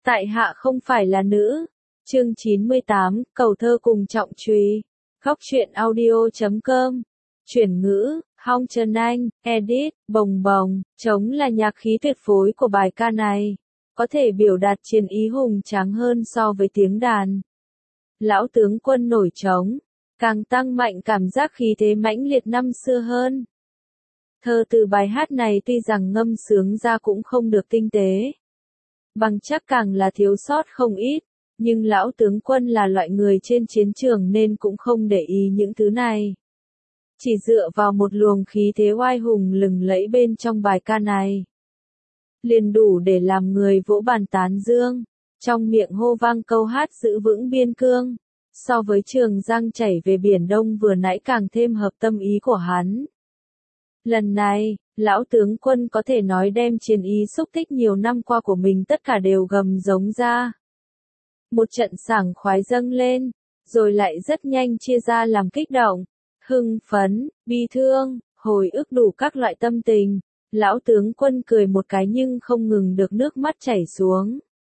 Tại hạ không phải là nữ. Chương 98, cầu thơ cùng trọng trùy. Góc truyện audio.com. Chuyển ngữ, Hong Trần Anh, edit, bồng bồng, trống là nhạc khí tuyệt phối của bài ca này. Có thể biểu đạt chiến ý hùng tráng hơn so với tiếng đàn. Lão tướng quân nổi trống, càng tăng mạnh cảm giác khí thế mãnh liệt năm xưa hơn. Thơ từ bài hát này tuy rằng ngâm sướng ra cũng không được tinh tế. Bằng chắc càng là thiếu sót không ít, nhưng lão tướng quân là loại người trên chiến trường nên cũng không để ý những thứ này. Chỉ dựa vào một luồng khí thế oai hùng lừng lẫy bên trong bài ca này, liền đủ để làm người vỗ bàn tán dương, trong miệng hô vang câu hát giữ vững biên cương, so với Trường Giang chảy về Biển Đông vừa nãy càng thêm hợp tâm ý của hắn. Lần này, lão tướng quân có thể nói đem chiến ý xúc tích nhiều năm qua của mình tất cả đều gầm giống ra. Một trận sảng khoái dâng lên, rồi lại rất nhanh chia ra làm kích động, hưng phấn, bi thương, hồi ức đủ các loại tâm tình. Lão tướng quân cười một cái nhưng không ngừng được nước mắt chảy xuống.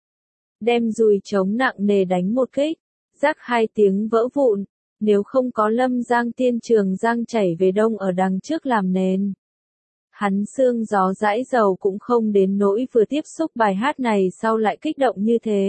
Đem dùi trống nặng nề đánh một kích, rắc hai tiếng vỡ vụn, nếu không có Lâm Giang Tiên Trường Giang chảy về Đông ở đằng trước làm nền. Hắn sương gió dãi dầu cũng không đến nỗi vừa tiếp xúc bài hát này sau lại kích động như thế.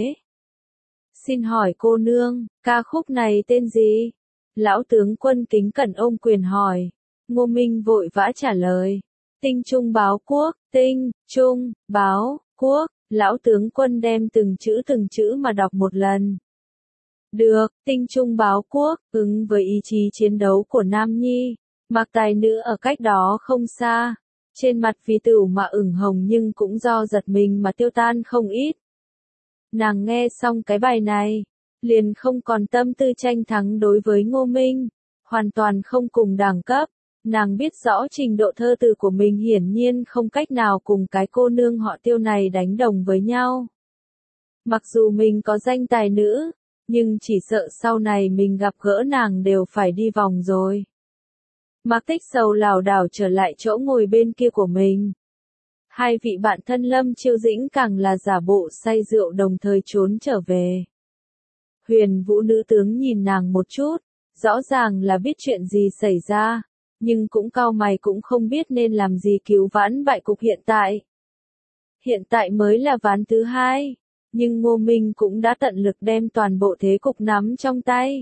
Xin hỏi cô nương, ca khúc này tên gì? Lão tướng quân kính cẩn ôm quyền hỏi. Ngô Minh vội vã trả lời. Tinh Trung báo quốc, Tinh, Trung, báo, quốc. Lão tướng quân đem từng chữ mà đọc một lần. Được, Tinh Trung báo quốc, ứng với ý chí chiến đấu của Nam Nhi. Mặc tài nữ ở cách đó không xa. Trên mặt vì tửu mà ửng hồng nhưng cũng do giật mình mà tiêu tan không ít. Nàng nghe xong cái bài này, liền không còn tâm tư tranh thắng đối với Ngô Minh, hoàn toàn không cùng đẳng cấp. Nàng biết rõ trình độ thơ từ của mình hiển nhiên không cách nào cùng cái cô nương họ Tiêu này đánh đồng với nhau. Mặc dù mình có danh tài nữ, nhưng chỉ sợ sau này mình gặp gỡ nàng đều phải đi vòng rồi. Mạc Tích Sầu lảo đảo trở lại chỗ ngồi bên kia của mình. Hai vị bạn thân Lâm Chiêu Dĩnh càng là giả bộ say rượu đồng thời trốn trở về. Huyền Vũ nữ tướng nhìn nàng một chút, rõ ràng là biết chuyện gì xảy ra, nhưng cũng cau mày cũng không biết nên làm gì cứu vãn bại cục hiện tại. Hiện tại mới là ván thứ hai, nhưng Ngô Minh cũng đã tận lực đem toàn bộ thế cục nắm trong tay.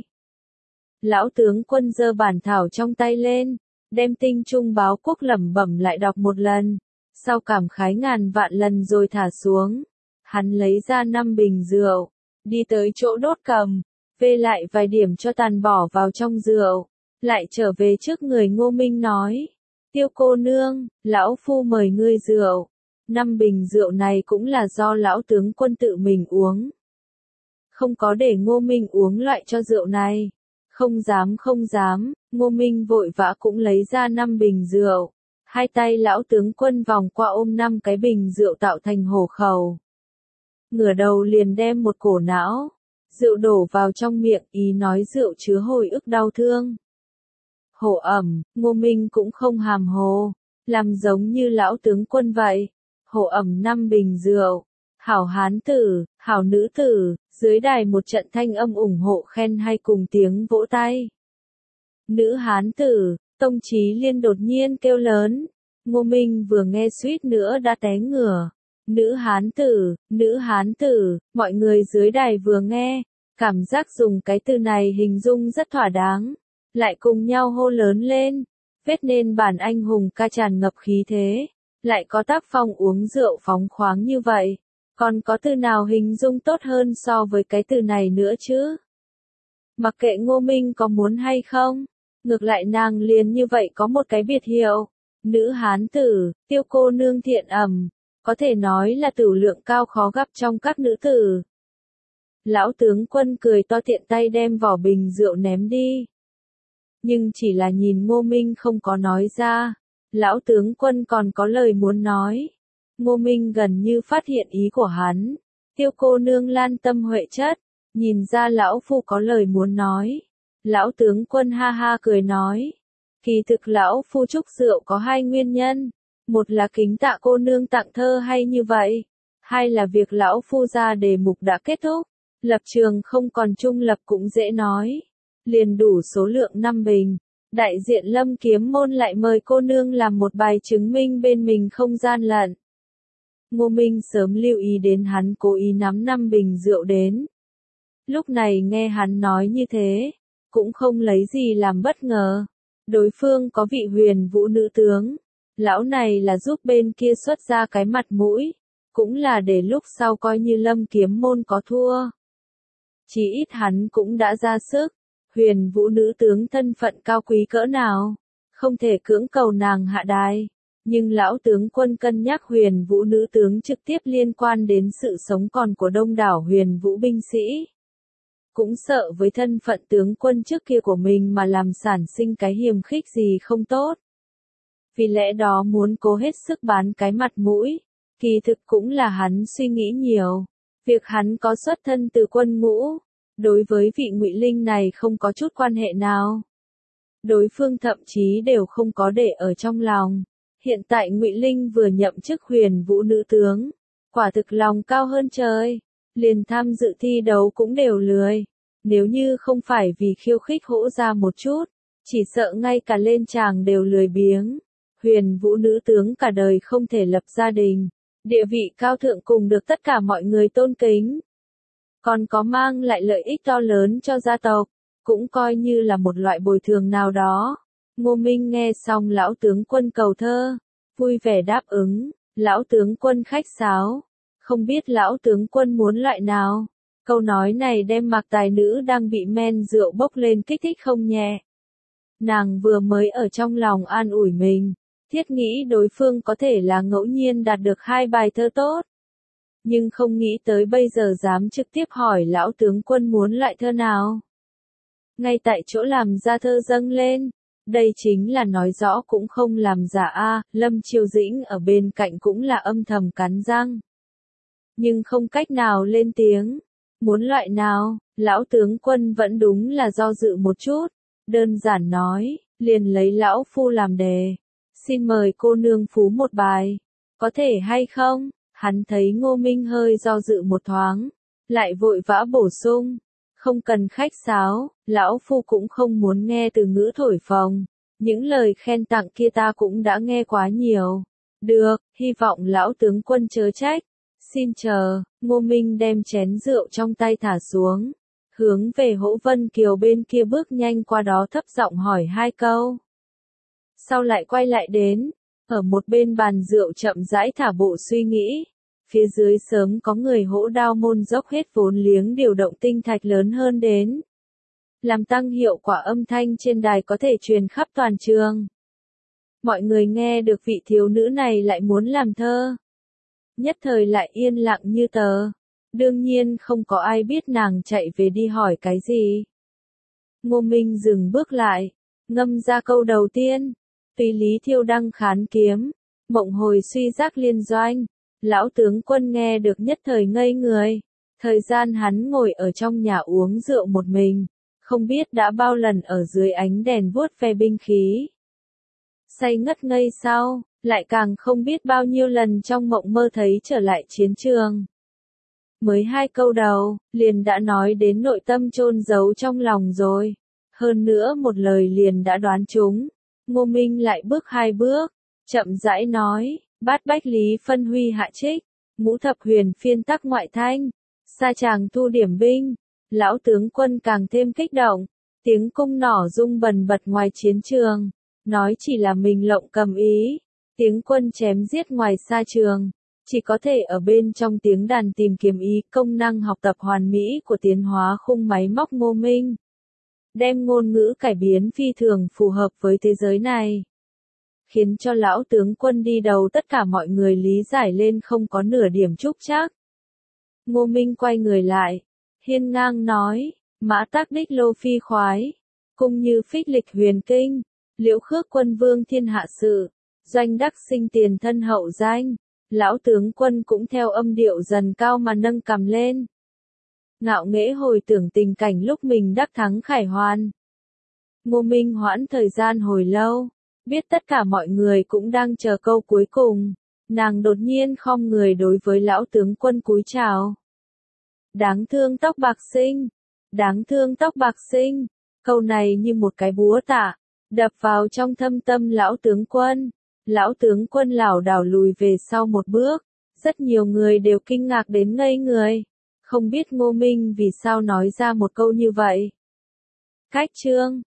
Lão tướng quân giơ bản thảo trong tay lên, đem Tinh Trung báo quốc lẩm bẩm lại đọc một lần, sau cảm khái ngàn vạn lần rồi thả xuống. Hắn lấy ra 5 bình rượu, đi tới chỗ đốt cầm, vê lại vài điểm cho tàn bỏ vào trong rượu, lại trở về trước người Ngô Minh nói, Tiêu cô nương, lão phu mời ngươi rượu. 5 bình rượu này cũng là do lão tướng quân tự mình uống. Không có để Ngô Minh uống loại cho rượu này. Không dám, Ngô Minh vội vã cũng lấy ra 5 bình rượu. Hai tay lão tướng quân vòng qua ôm 5 cái bình rượu tạo thành hổ khẩu. Ngửa đầu liền đem một cổ não, rượu đổ vào trong miệng, ý nói rượu chứa hồi ức đau thương. Hổ ẩm, Ngô Minh cũng không hàm hồ, làm giống như lão tướng quân vậy. Hổ ẩm 5 bình rượu, hảo hán tử, hảo nữ tử, dưới đài một trận thanh âm ủng hộ khen hay cùng tiếng vỗ tay. Nữ hán tử, Tông Chí Liên đột nhiên kêu lớn. Ngô Minh vừa nghe suýt nữa đã té ngửa. Nữ hán tử, mọi người dưới đài vừa nghe, cảm giác dùng cái từ này hình dung rất thỏa đáng, lại cùng nhau hô lớn lên, vết nên bản anh hùng ca tràn ngập khí thế, lại có tác phong uống rượu phóng khoáng như vậy, còn có từ nào hình dung tốt hơn so với cái từ này nữa chứ? Mặc kệ Ngô Minh có muốn hay không, ngược lại nàng liền như vậy có một cái biệt hiệu, nữ hán tử, Tiêu cô nương thiện ẩm, có thể nói là tửu lượng cao khó gặp trong các nữ tử. Lão tướng quân cười to tiện tay đem vỏ bình rượu ném đi. Nhưng chỉ là nhìn Ngô Minh không có nói ra, lão tướng quân còn có lời muốn nói. Ngô Minh gần như phát hiện ý của hắn. Tiêu cô nương lan tâm huệ chất, nhìn ra lão phu có lời muốn nói. Lão tướng quân ha ha cười nói. Kỳ thực lão phu chúc rượu có 2 nguyên nhân. Một là kính tạ cô nương tặng thơ hay như vậy. Hai là việc lão phu ra đề mục đã kết thúc, lập trường không còn trung lập cũng dễ nói. Liền đủ số lượng 5 bình. Đại diện Lâm Kiếm Môn lại mời cô nương làm một bài chứng minh bên mình không gian lận. Ngô Minh sớm lưu ý đến hắn cố ý nắm 5 bình rượu đến. Lúc này nghe hắn nói như thế, cũng không lấy gì làm bất ngờ. Đối phương có vị Huyền Vũ nữ tướng. Lão này là giúp bên kia xuất ra cái mặt mũi, cũng là để lúc sau coi như Lâm Kiếm Môn có thua. Chỉ ít hắn cũng đã ra sức. Huyền Vũ nữ tướng thân phận cao quý cỡ nào, không thể cưỡng cầu nàng hạ đài. Nhưng lão tướng quân cân nhắc Huyền Vũ nữ tướng trực tiếp liên quan đến sự sống còn của đông đảo Huyền Vũ binh sĩ. Cũng sợ với thân phận tướng quân trước kia của mình mà làm sản sinh cái hiềm khích gì không tốt. Vì lẽ đó muốn cố hết sức bán cái mặt mũi, kỳ thực cũng là hắn suy nghĩ nhiều. Việc hắn có xuất thân từ quân ngũ, đối với vị Ngụy Linh này không có chút quan hệ nào. Đối phương thậm chí đều không có để ở trong lòng. Hiện tại Ngụy Linh vừa nhậm chức Huyền Vũ nữ tướng, quả thực lòng cao hơn trời, liền tham dự thi đấu cũng đều lười. Nếu như không phải vì khiêu khích hỗ ra một chút, chỉ sợ ngay cả lên tràng đều lười biếng. Huyền Vũ nữ tướng cả đời không thể lập gia đình, địa vị cao thượng cùng được tất cả mọi người tôn kính. Còn có mang lại lợi ích to lớn cho gia tộc, cũng coi như là một loại bồi thường nào đó. Ngô Minh nghe xong lão tướng quân cầu thơ, vui vẻ đáp ứng. Lão tướng quân khách sáo, không biết lão tướng quân muốn loại nào. Câu nói này đem Mạc Tài nữ đang bị men rượu bốc lên kích thích không nhẹ. Nàng vừa mới ở trong lòng an ủi mình, thiết nghĩ đối phương có thể là ngẫu nhiên đạt được 2 bài thơ tốt. Nhưng không nghĩ tới bây giờ dám trực tiếp hỏi lão tướng quân muốn loại thơ nào. Ngay tại chỗ làm ra thơ dâng lên, đây chính là nói rõ cũng không làm giả a. Lâm Chiêu Dĩnh ở bên cạnh cũng là âm thầm cắn răng. Nhưng không cách nào lên tiếng. Muốn loại nào, lão tướng quân vẫn đúng là do dự một chút. Đơn giản nói, liền lấy lão phu làm đề. Xin mời cô nương phú một bài. Có thể hay không? Hắn thấy Ngô Minh hơi do dự một thoáng, lại vội vã bổ sung. Không cần khách sáo, lão phu cũng không muốn nghe từ ngữ thổi phồng. Những lời khen tặng kia ta cũng đã nghe quá nhiều. Được, hy vọng lão tướng quân chớ trách. Xin chờ. Ngô Minh đem chén rượu trong tay thả xuống, hướng về Hỗ Vân Kiều bên kia bước nhanh qua đó thấp giọng hỏi 2 câu. Sau lại quay lại đến, ở một bên bàn rượu chậm rãi thả bộ suy nghĩ. Phía dưới sớm có người Hỗ Đao môn dốc hết vốn liếng điều động tinh thạch lớn hơn đến. Làm tăng hiệu quả âm thanh trên đài có thể truyền khắp toàn trường. Mọi người nghe được vị thiếu nữ này lại muốn làm thơ. Nhất thời lại yên lặng như tờ. Đương nhiên không có ai biết nàng chạy về đi hỏi cái gì. Ngô Minh dừng bước lại, ngâm ra câu đầu tiên. Tùy Lý Thiêu đăng khán kiếm, mộng hồi suy giác liên doanh. Lão tướng quân nghe được nhất thời ngây người. Thời gian hắn ngồi ở trong nhà uống rượu một mình, không biết đã bao lần ở dưới ánh đèn vuốt ve binh khí. Say ngất ngây sau, lại càng không biết bao nhiêu lần trong mộng mơ thấy trở lại chiến trường. Mới 2 câu đầu, liền đã nói đến nội tâm chôn giấu trong lòng rồi. Hơn nữa một lời liền đã đoán trúng. Ngô Minh lại bước 2 bước, chậm rãi nói, bát bách lý phân huy hạ trích, ngũ thập huyền phiên tắc ngoại thanh, sa tràng thu điểm binh. Lão tướng quân càng thêm kích động, tiếng cung nỏ rung bần bật ngoài chiến trường, nói chỉ là mình lộng cầm ý, tiếng quân chém giết ngoài xa trường, chỉ có thể ở bên trong tiếng đàn tìm kiếm ý công năng học tập hoàn mỹ của tiến hóa khung máy móc Ngô Minh. Đem ngôn ngữ cải biến phi thường phù hợp với thế giới này. Khiến cho lão tướng quân đi đầu tất cả mọi người lý giải lên không có nửa điểm trúc trắc. Ngô Minh quay người lại, hiên ngang nói, mã tác đích lô phi khoái, cung như phích lịch huyền kinh, liễu khước quân vương thiên hạ sự, doanh đắc sinh tiền thân hậu danh. Lão tướng quân cũng theo âm điệu dần cao mà nâng cằm lên. Ngạo nghễ hồi tưởng tình cảnh lúc mình đắc thắng khải hoàn. Ngô Minh hoãn thời gian hồi lâu, biết tất cả mọi người cũng đang chờ câu cuối cùng. Nàng đột nhiên khom người đối với lão tướng quân cúi chào. Đáng thương Tóc Bạc Sinh, đáng thương Tóc Bạc Sinh, câu này như một cái búa tạ, đập vào trong thâm tâm lão tướng quân. Lão tướng quân lảo đảo lùi về sau một bước, rất nhiều người đều kinh ngạc đến ngây người, không biết Ngô Minh vì sao nói ra một câu như vậy. Cách chương